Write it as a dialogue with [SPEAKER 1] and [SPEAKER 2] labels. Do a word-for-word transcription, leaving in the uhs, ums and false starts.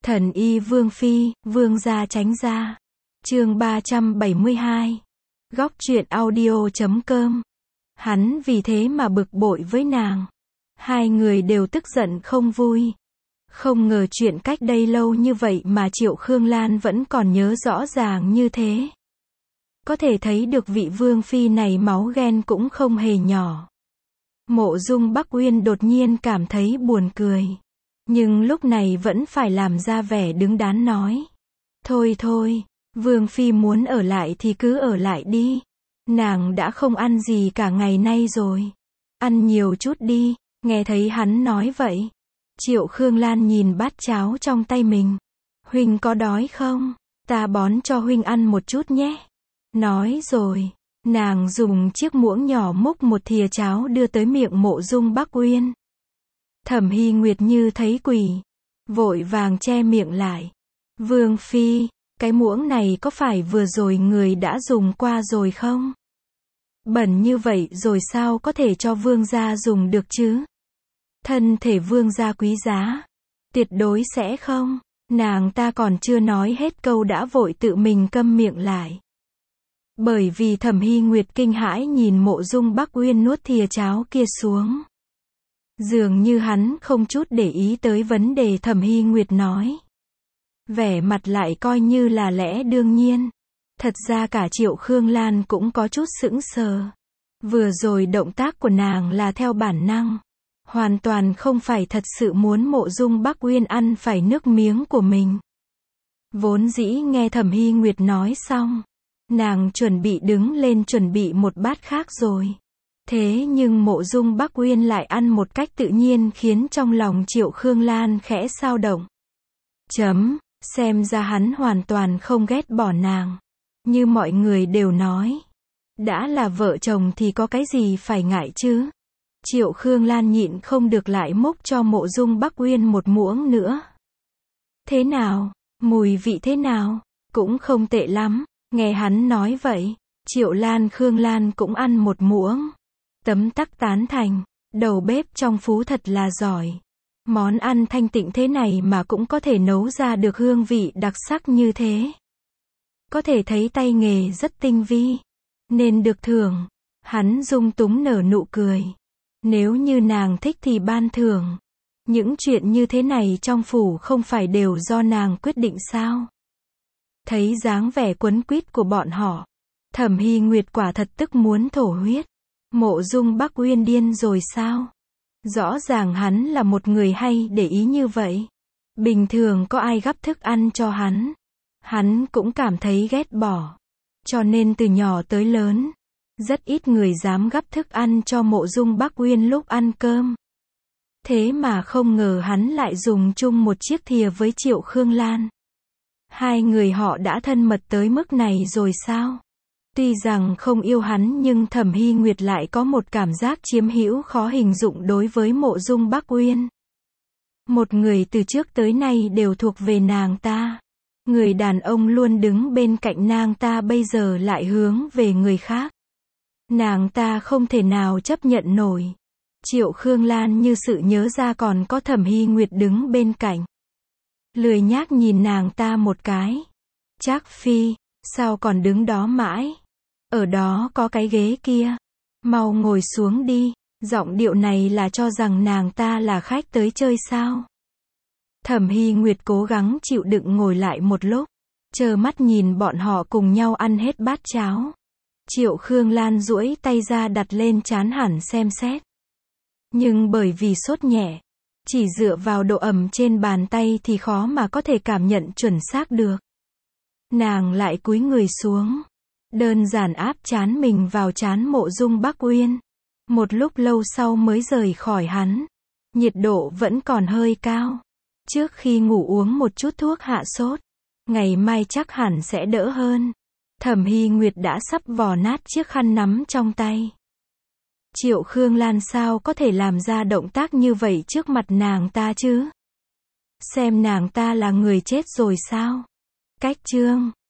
[SPEAKER 1] Thần y Vương Phi, Vương gia tránh ra. Chương ba trăm bảy mươi hai. Góc truyện audio.com. Hắn vì thế mà bực bội với nàng. Hai người đều tức giận không vui. Không ngờ chuyện cách đây lâu như vậy mà Triệu Khương Lan vẫn còn nhớ rõ ràng như thế. Có thể thấy được vị Vương Phi này máu ghen cũng không hề nhỏ. Mộ Dung Bắc Uyên đột nhiên cảm thấy buồn cười. Nhưng lúc này vẫn phải làm ra vẻ đứng đắn nói. Thôi thôi, Vương Phi muốn ở lại thì cứ ở lại đi. Nàng đã không ăn gì cả ngày nay rồi. Ăn nhiều chút đi, nghe thấy hắn nói vậy. Triệu Khương Lan nhìn bát cháo trong tay mình. Huynh có đói không? Ta bón cho huynh ăn một chút nhé. Nói rồi, nàng dùng chiếc muỗng nhỏ múc một thìa cháo đưa tới miệng Mộ Dung Bắc Uyên. Thẩm Hy Nguyệt như thấy quỷ, vội vàng che miệng lại. Vương Phi, cái muỗng này có phải vừa rồi người đã dùng qua rồi không? Bẩn như vậy rồi sao có thể cho vương gia dùng được chứ? Thân thể vương gia quý giá, tuyệt đối sẽ không. Nàng ta còn chưa nói hết câu đã vội tự mình câm miệng lại. Bởi vì Thẩm Hy Nguyệt kinh hãi nhìn Mộ Dung Bắc Uyên nuốt thìa cháo kia xuống. Dường như hắn không chút để ý tới vấn đề Thẩm Hy Nguyệt nói. Vẻ mặt lại coi như là lẽ đương nhiên. Thật ra cả Triệu Khương Lan cũng có chút sững sờ. Vừa rồi động tác của nàng là theo bản năng. Hoàn toàn không phải thật sự muốn Mộ Dung Bắc Uyên ăn phải nước miếng của mình. Vốn dĩ nghe Thẩm Hy Nguyệt nói xong, nàng chuẩn bị đứng lên chuẩn bị một bát khác rồi. Thế nhưng Mộ Dung Bắc Uyên lại ăn một cách tự nhiên khiến trong lòng Triệu Khương Lan khẽ xao động. Chấm, xem ra hắn hoàn toàn không ghét bỏ nàng. Như mọi người đều nói. Đã là vợ chồng thì có cái gì phải ngại chứ. Triệu Khương Lan nhịn không được lại múc cho Mộ Dung Bắc Uyên một muỗng nữa. Thế nào? Mùi vị thế nào? Cũng không tệ lắm. Nghe hắn nói vậy, Triệu Lan Khương Lan cũng ăn một muỗng. Tấm tắc tán thành, đầu bếp trong Phú thật là giỏi. Món ăn thanh tịnh thế này mà cũng có thể nấu ra được hương vị đặc sắc như thế. Có thể thấy tay nghề rất tinh vi, nên được thưởng. Hắn dung túng nở nụ cười. Nếu như nàng thích thì ban thưởng. Những chuyện như thế này trong phủ không phải đều do nàng quyết định sao? Thấy dáng vẻ quấn quýt của bọn họ, Thẩm Hy Nguyệt quả thật tức muốn thổ huyết. Mộ Dung Bắc Uyên điên rồi sao? Rõ ràng hắn là một người hay để ý như vậy. Bình thường có ai gắp thức ăn cho hắn, hắn cũng cảm thấy ghét bỏ. Cho nên từ nhỏ tới lớn, rất ít người dám gắp thức ăn cho Mộ Dung Bắc Uyên lúc ăn cơm. Thế mà không ngờ hắn lại dùng chung một chiếc thìa với Triệu Khương Lan. Hai người họ đã thân mật tới mức này rồi sao? Tuy rằng không yêu hắn nhưng Thẩm Hy Nguyệt lại có một cảm giác chiếm hữu khó hình dung đối với Mộ Dung Bắc Uyên. Một người từ trước tới nay đều thuộc về nàng ta. Người đàn ông luôn đứng bên cạnh nàng ta bây giờ lại hướng về người khác. Nàng ta không thể nào chấp nhận nổi. Triệu Khương Lan như sự nhớ ra còn có Thẩm Hy Nguyệt đứng bên cạnh. Lười nhác nhìn nàng ta một cái. Trác Phi, sao còn đứng đó mãi? Ở đó có cái ghế kia. Mau ngồi xuống đi. Giọng điệu này là cho rằng nàng ta là khách tới chơi sao? Thẩm Hy Nguyệt cố gắng chịu đựng ngồi lại một lúc. Chờ mắt nhìn bọn họ cùng nhau ăn hết bát cháo. Triệu Khương Lan duỗi tay ra đặt lên trán hẳn xem xét. Nhưng bởi vì sốt nhẹ, chỉ dựa vào độ ẩm trên bàn tay thì khó mà có thể cảm nhận chuẩn xác được. Nàng lại cúi người xuống, đơn giản áp trán mình vào trán Mộ Dung Bắc Uyên. Một lúc lâu sau mới rời khỏi hắn. Nhiệt độ vẫn còn hơi cao. Trước khi ngủ uống một chút thuốc hạ sốt. Ngày mai chắc hẳn sẽ đỡ hơn. Thẩm Hy Nguyệt đã sắp vò nát chiếc khăn nắm trong tay. Triệu Khương Lan sao có thể làm ra động tác như vậy trước mặt nàng ta chứ? Xem nàng ta là người chết rồi sao? Cách chương